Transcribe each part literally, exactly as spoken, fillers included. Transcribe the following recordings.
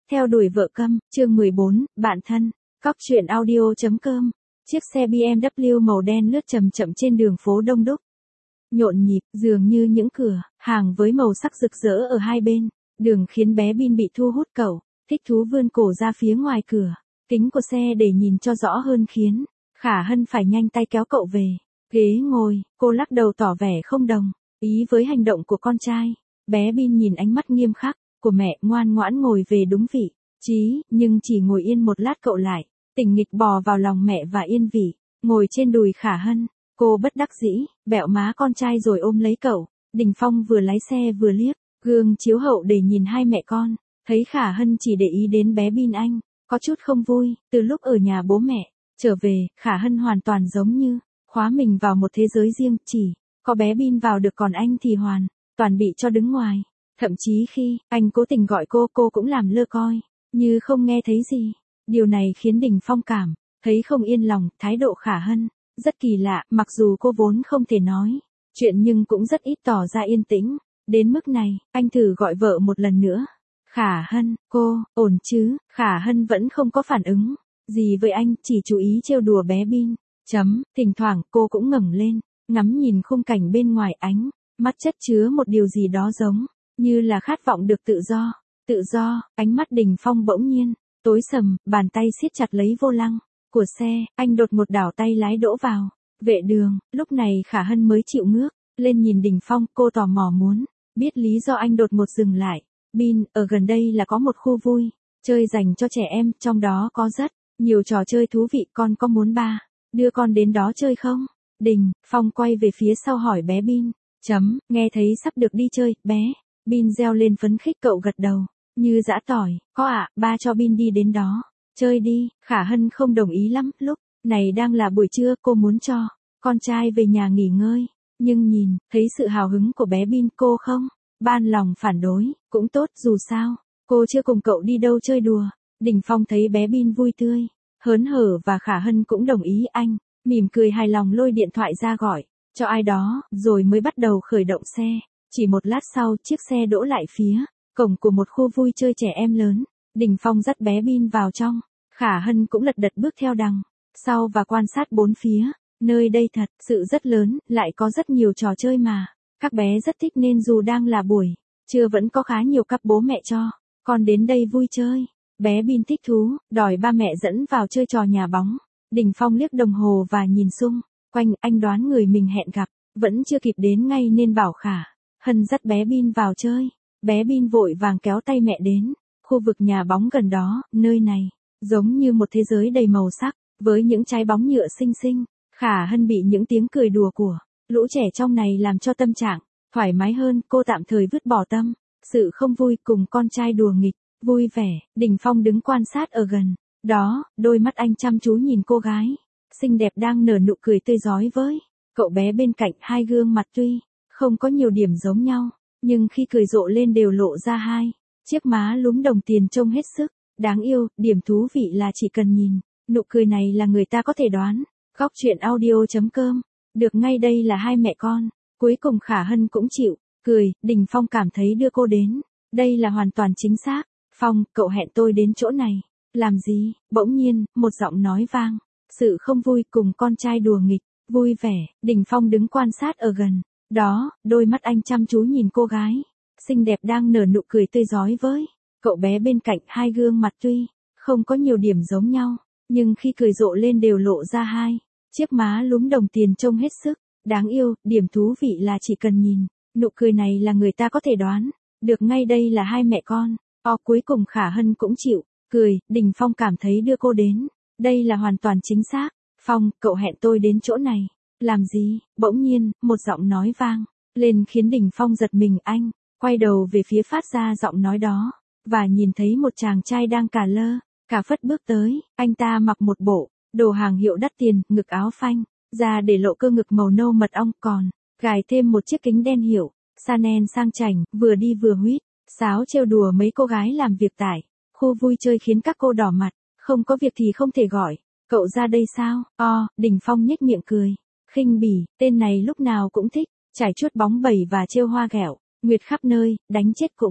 Theo đuổi vợ câm, chương mười bốn, bạn thân. Cóc truyện audio.com. Chiếc xe bê em vê màu đen lướt chậm chậm trên đường phố đông đúc. Nhộn nhịp, dường như những cửa hàng với màu sắc rực rỡ ở hai bên đường khiến bé Bin bị thu hút. Cậu thích thú vươn cổ ra phía ngoài cửa kính của xe để nhìn cho rõ hơn, khiến Khả Hân phải nhanh tay kéo cậu về ghế ngồi. Cô lắc đầu tỏ vẻ không đồng ý với hành động của con trai. Bé Bin nhìn ánh mắt nghiêm khắc của mẹ, ngoan ngoãn ngồi về đúng vị trí, nhưng chỉ ngồi yên một lát cậu lại tình nghịch bò vào lòng mẹ và yên vị ngồi trên đùi Khả Hân. Cô bất đắc dĩ bẹo má con trai rồi ôm lấy cậu. Đình Phong vừa lái xe vừa liếc gương chiếu hậu để nhìn hai mẹ con, thấy Khả Hân chỉ để ý đến bé Bin, anh có chút không vui. Từ lúc ở nhà bố mẹ trở về, Khả Hân hoàn toàn giống như khóa mình vào một thế giới riêng, chỉ có bé Bin vào được, còn anh thì hoàn toàn bị cho đứng ngoài. Thậm chí khi anh cố tình gọi cô, cô cũng làm lơ coi như không nghe thấy gì. Điều này khiến Đình Phong cảm thấy không yên lòng. Thái độ Khả Hân rất kỳ lạ, mặc dù cô vốn không thể nói chuyện nhưng cũng rất ít tỏ ra yên tĩnh. Đến mức này, anh thử gọi vợ một lần nữa. Khả Hân, cô, ổn chứ? Khả Hân vẫn không có phản ứng gì với anh, chỉ chú ý trêu đùa bé Bin. Chấm, thỉnh thoảng cô cũng ngẩng lên, ngắm nhìn khung cảnh bên ngoài, ánh mắt chất chứa một điều gì đó giống như là khát vọng được tự do. Tự do, ánh mắt Đình Phong bỗng nhiên tối sầm, bàn tay siết chặt lấy vô lăng của xe, anh đột một đảo tay lái đỗ vào vệ đường. Lúc này Khả Hân mới chịu ngước lên nhìn Đình Phong, cô tò mò muốn biết lý do anh đột một dừng lại. Bin, ở gần đây là có một khu vui chơi dành cho trẻ em, trong đó có rất nhiều trò chơi thú vị, con có muốn ba đưa con đến đó chơi không? Đình Phong quay về phía sau hỏi bé Bin. Chấm, nghe thấy sắp được đi chơi, bé Bin reo lên phấn khích, cậu gật đầu như giã tỏi. Có ạ, ba cho Bin đi đến đó chơi đi. Khả Hân không đồng ý lắm, lúc này đang là buổi trưa, cô muốn cho con trai về nhà nghỉ ngơi, nhưng nhìn thấy sự hào hứng của bé Bin, cô không ban lòng phản đối. Cũng tốt, dù sao cô chưa cùng cậu đi đâu chơi đùa. Đình Phong thấy bé Bin vui tươi hớn hở và Khả Hân cũng đồng ý, anh mỉm cười hài lòng lôi điện thoại ra gọi cho ai đó, rồi mới bắt đầu khởi động xe. Chỉ một lát sau, chiếc xe đỗ lại phía cổng của một khu vui chơi trẻ em lớn. Đình Phong dắt bé Bin vào trong, Khả Hân cũng lật đật bước theo đằng sau và quan sát bốn phía. Nơi đây thật sự rất lớn, lại có rất nhiều trò chơi mà các bé rất thích, nên dù đang là buổi trưa vẫn có khá nhiều cặp bố mẹ cho con đến đây vui chơi. Bé Bin thích thú, đòi ba mẹ dẫn vào chơi trò nhà bóng. Đình Phong liếc đồng hồ và nhìn xung quanh, anh đoán người mình hẹn gặp vẫn chưa kịp đến ngay nên bảo Khả Hân dắt bé Bin vào chơi. Bé Bin vội vàng kéo tay mẹ đến khu vực nhà bóng gần đó. Nơi này giống như một thế giới đầy màu sắc, với những trái bóng nhựa xinh xinh. Khả Hân bị những tiếng cười đùa của lũ trẻ trong này làm cho tâm trạng thoải mái hơn. Cô tạm thời vứt bỏ tâm sự không vui, cùng con trai đùa nghịch vui vẻ. Đình Phong đứng quan sát ở gần đó, đôi mắt anh chăm chú nhìn cô gái xinh đẹp đang nở nụ cười tươi rói với cậu bé bên cạnh. Hai gương mặt tuy không có nhiều điểm giống nhau, nhưng khi cười rộ lên đều lộ ra hai chiếc má lúm đồng tiền trông hết sức đáng yêu. Điểm thú vị là chỉ cần nhìn nụ cười này là người ta có thể đoán. Góc truyện audio.com. Được ngay, đây là hai mẹ con. Cuối cùng Khả Hân cũng chịu cười. Đình Phong cảm thấy đưa cô đến đây là hoàn toàn chính xác. Phong, cậu hẹn tôi đến chỗ này làm gì? Bỗng nhiên một giọng nói vang sự không vui, cùng con trai đùa nghịch vui vẻ. Đình Phong đứng quan sát ở gần đó, đôi mắt anh chăm chú nhìn cô gái xinh đẹp đang nở nụ cười tươi rói với cậu bé bên cạnh. Hai gương mặt tuy không có nhiều điểm giống nhau, nhưng khi cười rộ lên đều lộ ra hai chiếc má lúm đồng tiền trông hết sức đáng yêu. Điểm thú vị là chỉ cần nhìn nụ cười này là người ta có thể đoán được ngay, đây là hai mẹ con. O, cuối cùng Khả Hân cũng chịu cười. Đình Phong cảm thấy đưa cô đến đây là hoàn toàn chính xác. Phong, cậu hẹn tôi đến chỗ này làm gì? Bỗng nhiên một giọng nói vang lên khiến Đình Phong giật mình. Anh quay đầu về phía phát ra giọng nói đó và nhìn thấy một chàng trai đang cả lơ cả phất bước tới. Anh ta mặc một bộ đồ hàng hiệu đắt tiền, ngực áo phanh ra để lộ cơ ngực màu nâu mật ong, còn gài thêm một chiếc kính đen hiệu Chanel sang chảnh, vừa đi vừa huýt sáo trêu đùa mấy cô gái làm việc tại khu vui chơi, khiến các cô đỏ mặt. Không có việc thì không thể gọi cậu ra đây sao? O, Đình Phong nhếch miệng cười khinh bỉ, tên này lúc nào cũng thích trải chuốt bóng bẩy và trêu hoa ghẹo nguyệt khắp nơi, đánh chết cũng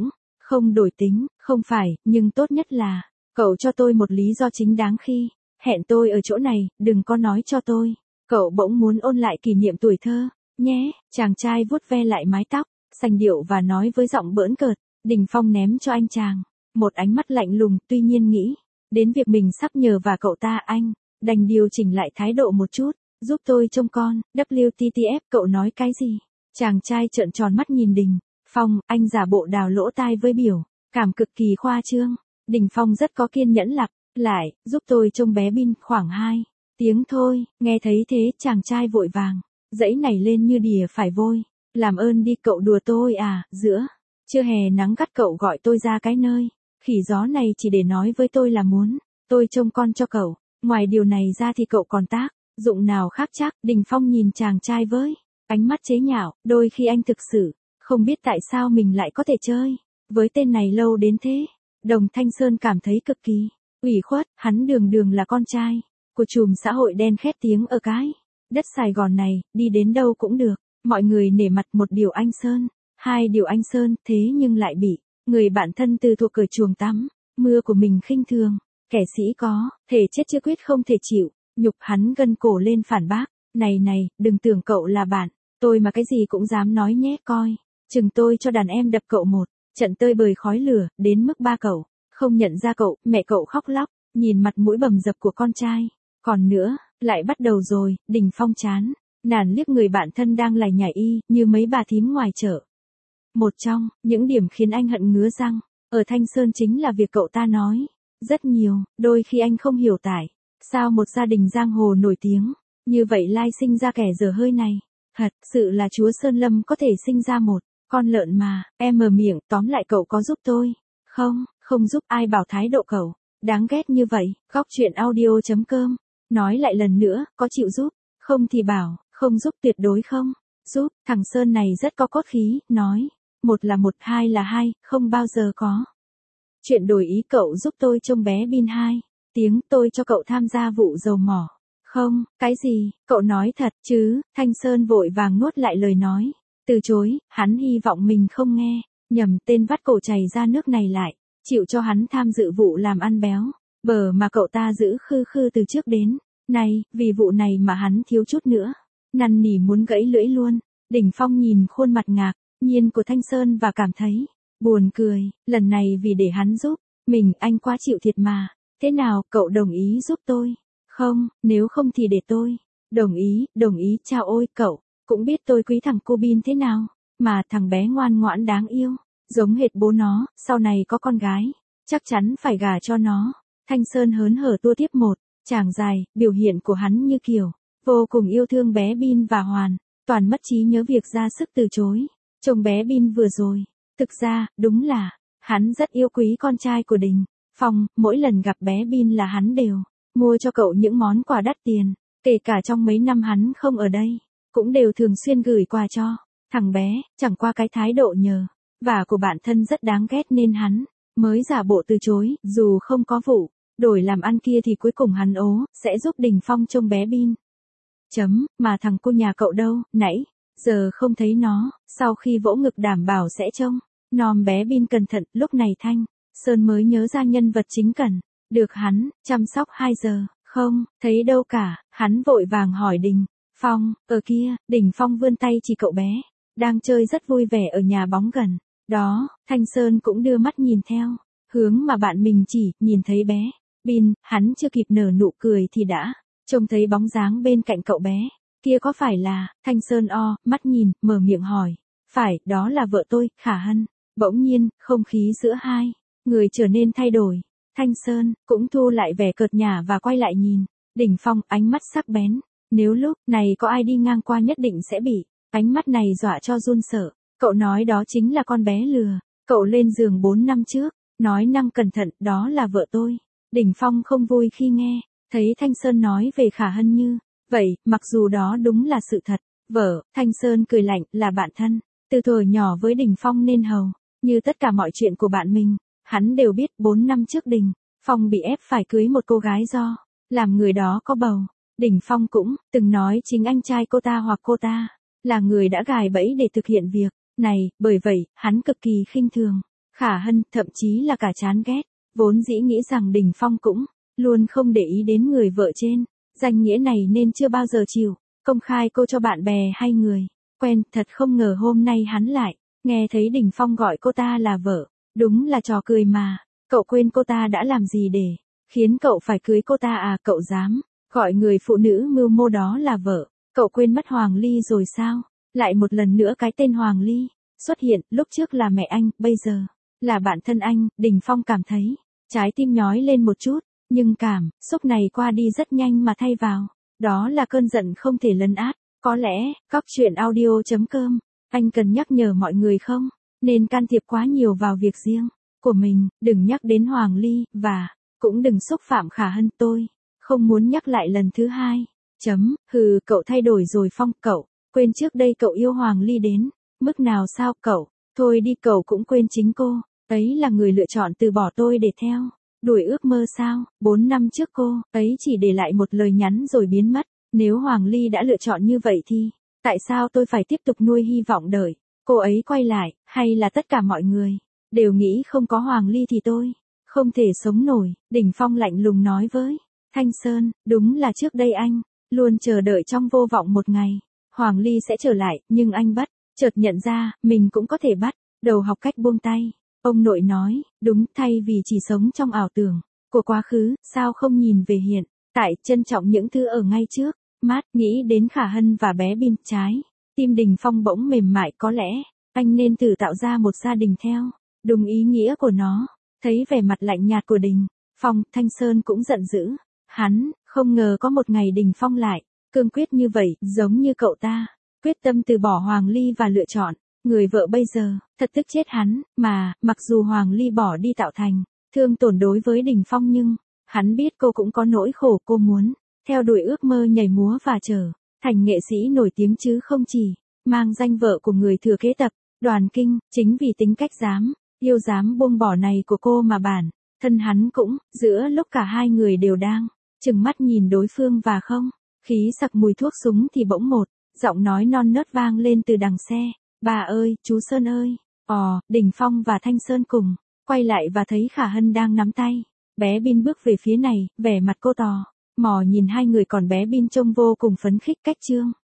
Không đổi tính, không phải, nhưng tốt nhất là, cậu cho tôi một lý do chính đáng khi hẹn tôi ở chỗ này, đừng có nói cho tôi. Cậu bỗng muốn ôn lại kỷ niệm tuổi thơ, nhé. Chàng trai vuốt ve lại mái tóc, sành điệu và nói với giọng bỡn cợt. Đình Phong ném cho anh chàng một ánh mắt lạnh lùng, tuy nhiên nghĩ đến việc mình sắp nhờ và cậu ta, anh đành điều chỉnh lại thái độ một chút. Giúp tôi trông con. W T T F, cậu nói cái gì? Chàng trai trợn tròn mắt nhìn Đình Phong, anh giả bộ đào lỗ tai với biểu cảm cực kỳ khoa trương. Đình Phong rất có kiên nhẫn lặp lại, giúp tôi trông bé Bin, khoảng hai tiếng thôi. Nghe thấy thế, chàng trai vội vàng dãy nảy lên như đìa phải vôi. Làm ơn đi, cậu đùa tôi à? Giữa trưa hè nắng gắt cậu gọi tôi ra cái nơi khỉ gió này chỉ để nói với tôi là muốn tôi trông con cho cậu. Ngoài điều này ra thì cậu còn tác dụng nào khác chắc? Đình Phong nhìn chàng trai với ánh mắt chế nhạo, đôi khi anh thực sự không biết tại sao mình lại có thể chơi với tên này lâu đến thế. Đồng Thanh Sơn cảm thấy cực kỳ ủy khuất, hắn đường đường là con trai của trùm xã hội đen khét tiếng ở cái đất Sài Gòn này, đi đến đâu cũng được, mọi người nể mặt. Một điều anh Sơn, hai điều anh Sơn, thế nhưng lại bị người bạn thân từ thuộc cởi chuồng tắm mưa của mình khinh thường. Kẻ sĩ có thể chết chưa quyết không thể chịu nhục, hắn gân cổ lên phản bác. Này này, đừng tưởng cậu là bạn tôi mà cái gì cũng dám nói nhé, coi chừng tôi cho đàn em đập cậu một trận tơi bời khói lửa, đến mức ba cậu không nhận ra cậu. Mẹ cậu khóc lóc, nhìn mặt mũi bầm dập của con trai. Còn nữa, lại bắt đầu rồi. Đình Phong chán nản liếc người bạn thân đang lải nhải y như mấy bà thím ngoài chợ. Một trong những điểm khiến anh hận ngứa răng ở Thanh Sơn chính là việc cậu ta nói rất nhiều. Đôi khi anh không hiểu tại sao một gia đình giang hồ nổi tiếng như vậy lai sinh ra kẻ dở hơi này. Thật sự là chúa Sơn Lâm có thể sinh ra một con lợn mà. Em mở miệng, tóm lại cậu có giúp tôi không? Không giúp. Ai bảo thái độ cậu đáng ghét như vậy? Góc truyện audio chấm com. Nói lại lần nữa, có chịu giúp không thì bảo không giúp, tuyệt đối không giúp. Thằng Sơn này rất có cốt khí, nói một là một, hai là hai, không bao giờ có chuyện đổi ý. Cậu giúp tôi trông bé Bin hai tiếng, tôi cho cậu tham gia vụ dầu mỏ. Không, cái gì? Cậu nói thật chứ? Thanh Sơn vội vàng nuốt lại lời nói, từ chối. Hắn hy vọng mình không nghe nhầm tên vắt cổ chảy ra nước này lại chịu cho hắn tham dự vụ làm ăn béo bở mà cậu ta giữ khư khư từ trước đến nay. Vì vụ này mà hắn thiếu chút nữa năn nỉ muốn gãy lưỡi luôn. Đình Phong nhìn khuôn mặt ngạc nhiên của Thanh Sơn và cảm thấy buồn cười. Lần này vì để hắn giúp mình, anh quá chịu thiệt mà. Thế nào, cậu đồng ý giúp tôi không? Nếu không thì để tôi đồng ý. Đồng ý. Chao ôi, cậu cũng biết tôi quý thằng cô Bin thế nào mà. Thằng bé ngoan ngoãn đáng yêu, giống hệt bố nó, sau này có con gái chắc chắn phải gả cho nó. Thanh Sơn hớn hở tua tiếp một chàng dài, biểu hiện của hắn như kiểu vô cùng yêu thương bé Bin và hoàn toàn mất trí nhớ việc ra sức từ chối trông bé Bin vừa rồi. Thực ra, đúng là hắn rất yêu quý con trai của Đình Phong. Mỗi lần gặp bé Bin là hắn đều mua cho cậu những món quà đắt tiền, kể cả trong mấy năm hắn không ở đây, cũng đều thường xuyên gửi quà cho thằng bé. Chẳng qua cái thái độ nhờ vả của bạn thân rất đáng ghét nên hắn mới giả bộ từ chối. Dù không có vụ đổi làm ăn kia thì cuối cùng hắn ố sẽ giúp Đình Phong trông bé Bin. Chấm, mà thằng cô nhà cậu đâu, nãy giờ không thấy nó. Sau khi vỗ ngực đảm bảo sẽ trông nom bé Bin cẩn thận, lúc này Thanh Sơn mới nhớ ra nhân vật chính cần được hắn chăm sóc hai giờ. Không thấy đâu cả. Hắn vội vàng hỏi Đình Phong, ở kia. Đình Phong vươn tay chỉ cậu bé đang chơi rất vui vẻ ở nhà bóng gần đó. Thanh Sơn cũng đưa mắt nhìn theo hướng mà bạn mình chỉ. Nhìn thấy bé Bin, hắn chưa kịp nở nụ cười thì đã trông thấy bóng dáng bên cạnh cậu bé kia. Có phải là? Thanh Sơn o mắt nhìn, mở miệng hỏi. Phải, đó là vợ tôi, Khả Hân. Bỗng nhiên, không khí giữa hai người trở nên thay đổi. Thanh Sơn cũng thu lại vẻ cợt nhả và quay lại nhìn Đình Phong, ánh mắt sắc bén. Nếu lúc này có ai đi ngang qua nhất định sẽ bị ánh mắt này dọa cho run sợ. Cậu nói đó chính là con bé lừa cậu lên giường bốn năm trước. Nói năng cẩn thận, đó là vợ tôi. Đình Phong không vui khi nghe thấy Thanh Sơn nói về Khả Hân như vậy, mặc dù đó đúng là sự thật. Vợ, Thanh Sơn cười lạnh, là bạn thân từ thuở nhỏ với Đình Phong nên hầu như tất cả mọi chuyện của bạn mình hắn đều biết. Bốn năm trước Đình Phong bị ép phải cưới một cô gái do làm người đó có bầu. Đình Phong cũng từng nói chính anh trai cô ta hoặc cô ta là người đã gài bẫy để thực hiện việc này. Bởi vậy, hắn cực kỳ khinh thường Khả Hân, thậm chí là cả chán ghét, vốn dĩ nghĩ rằng Đình Phong cũng luôn không để ý đến người vợ trên, danh nghĩa này nên chưa bao giờ chịu công khai cô cho bạn bè hay người quen, thật không ngờ hôm nay hắn lại nghe thấy Đình Phong gọi cô ta là vợ, đúng là trò cười mà, cậu quên cô ta đã làm gì để khiến cậu phải cưới cô ta à, cậu dám gọi người phụ nữ mưu mô đó là vợ, cậu quên mất Hoàng Ly rồi sao? Lại một lần nữa cái tên Hoàng Ly xuất hiện, lúc trước là mẹ anh, bây giờ là bạn thân anh. Đình Phong cảm thấy trái tim nhói lên một chút, nhưng cảm xúc này qua đi rất nhanh mà thay vào đó là cơn giận không thể lấn át. Có lẽ, Cóc Truyện Audio chấm com, anh cần nhắc nhở mọi người không nên can thiệp quá nhiều vào việc riêng của mình, đừng nhắc đến Hoàng Ly, và cũng đừng xúc phạm Khả Hân, tôi không muốn nhắc lại lần thứ hai. Chấm, hừ, cậu thay đổi rồi Phong, cậu quên trước đây cậu yêu Hoàng Ly đến mức nào sao cậu? Thôi đi, cậu cũng quên chính cô ấy là người lựa chọn từ bỏ tôi để theo đuổi ước mơ sao? Bốn năm trước cô ấy chỉ để lại một lời nhắn rồi biến mất. Nếu Hoàng Ly đã lựa chọn như vậy thì tại sao tôi phải tiếp tục nuôi hy vọng đợi cô ấy quay lại? Hay là tất cả mọi người đều nghĩ không có Hoàng Ly thì tôi không thể sống nổi? Đình Phong lạnh lùng nói với Thanh Sơn, đúng là trước đây anh luôn chờ đợi trong vô vọng một ngày Hoàng Ly sẽ trở lại, nhưng anh bất chợt nhận ra mình cũng có thể bắt đầu học cách buông tay. Ông nội nói, đúng, thay vì chỉ sống trong ảo tưởng của quá khứ, sao không nhìn về hiện tại, trân trọng những thứ ở ngay trước mắt. Nghĩ đến Khả Hân và bé Bin, trái tim Đình Phong bỗng mềm mại. Có lẽ anh nên thử tạo ra một gia đình theo đúng ý nghĩa của nó. Thấy vẻ mặt lạnh nhạt của Đình Phong, Thanh Sơn cũng giận dữ. Hắn không ngờ có một ngày Đình Phong lại cương quyết như vậy, giống như cậu ta quyết tâm từ bỏ Hoàng Ly và lựa chọn người vợ bây giờ. Thật tức chết hắn, mà mặc dù Hoàng Ly bỏ đi tạo thành thương tổn đối với Đình Phong, nhưng hắn biết cô cũng có nỗi khổ, cô muốn theo đuổi ước mơ nhảy múa và trở thành nghệ sĩ nổi tiếng chứ không chỉ mang danh vợ của người thừa kế tập đoàn Kinh. Chính vì tính cách dám yêu dám buông bỏ này của cô mà bản thân hắn cũng, giữa lúc cả hai người đều đang chừng mắt nhìn đối phương và không khí sặc mùi thuốc súng thì bỗng một giọng nói non nớt vang lên từ đằng xe. Bà ơi, chú Sơn ơi. Ồ, Đình Phong và Thanh Sơn cùng quay lại và thấy Khả Hân đang nắm tay bé Bin bước về phía này, vẻ mặt cô tò mò nhìn hai người, còn bé Bin trông vô cùng phấn khích. Cách chương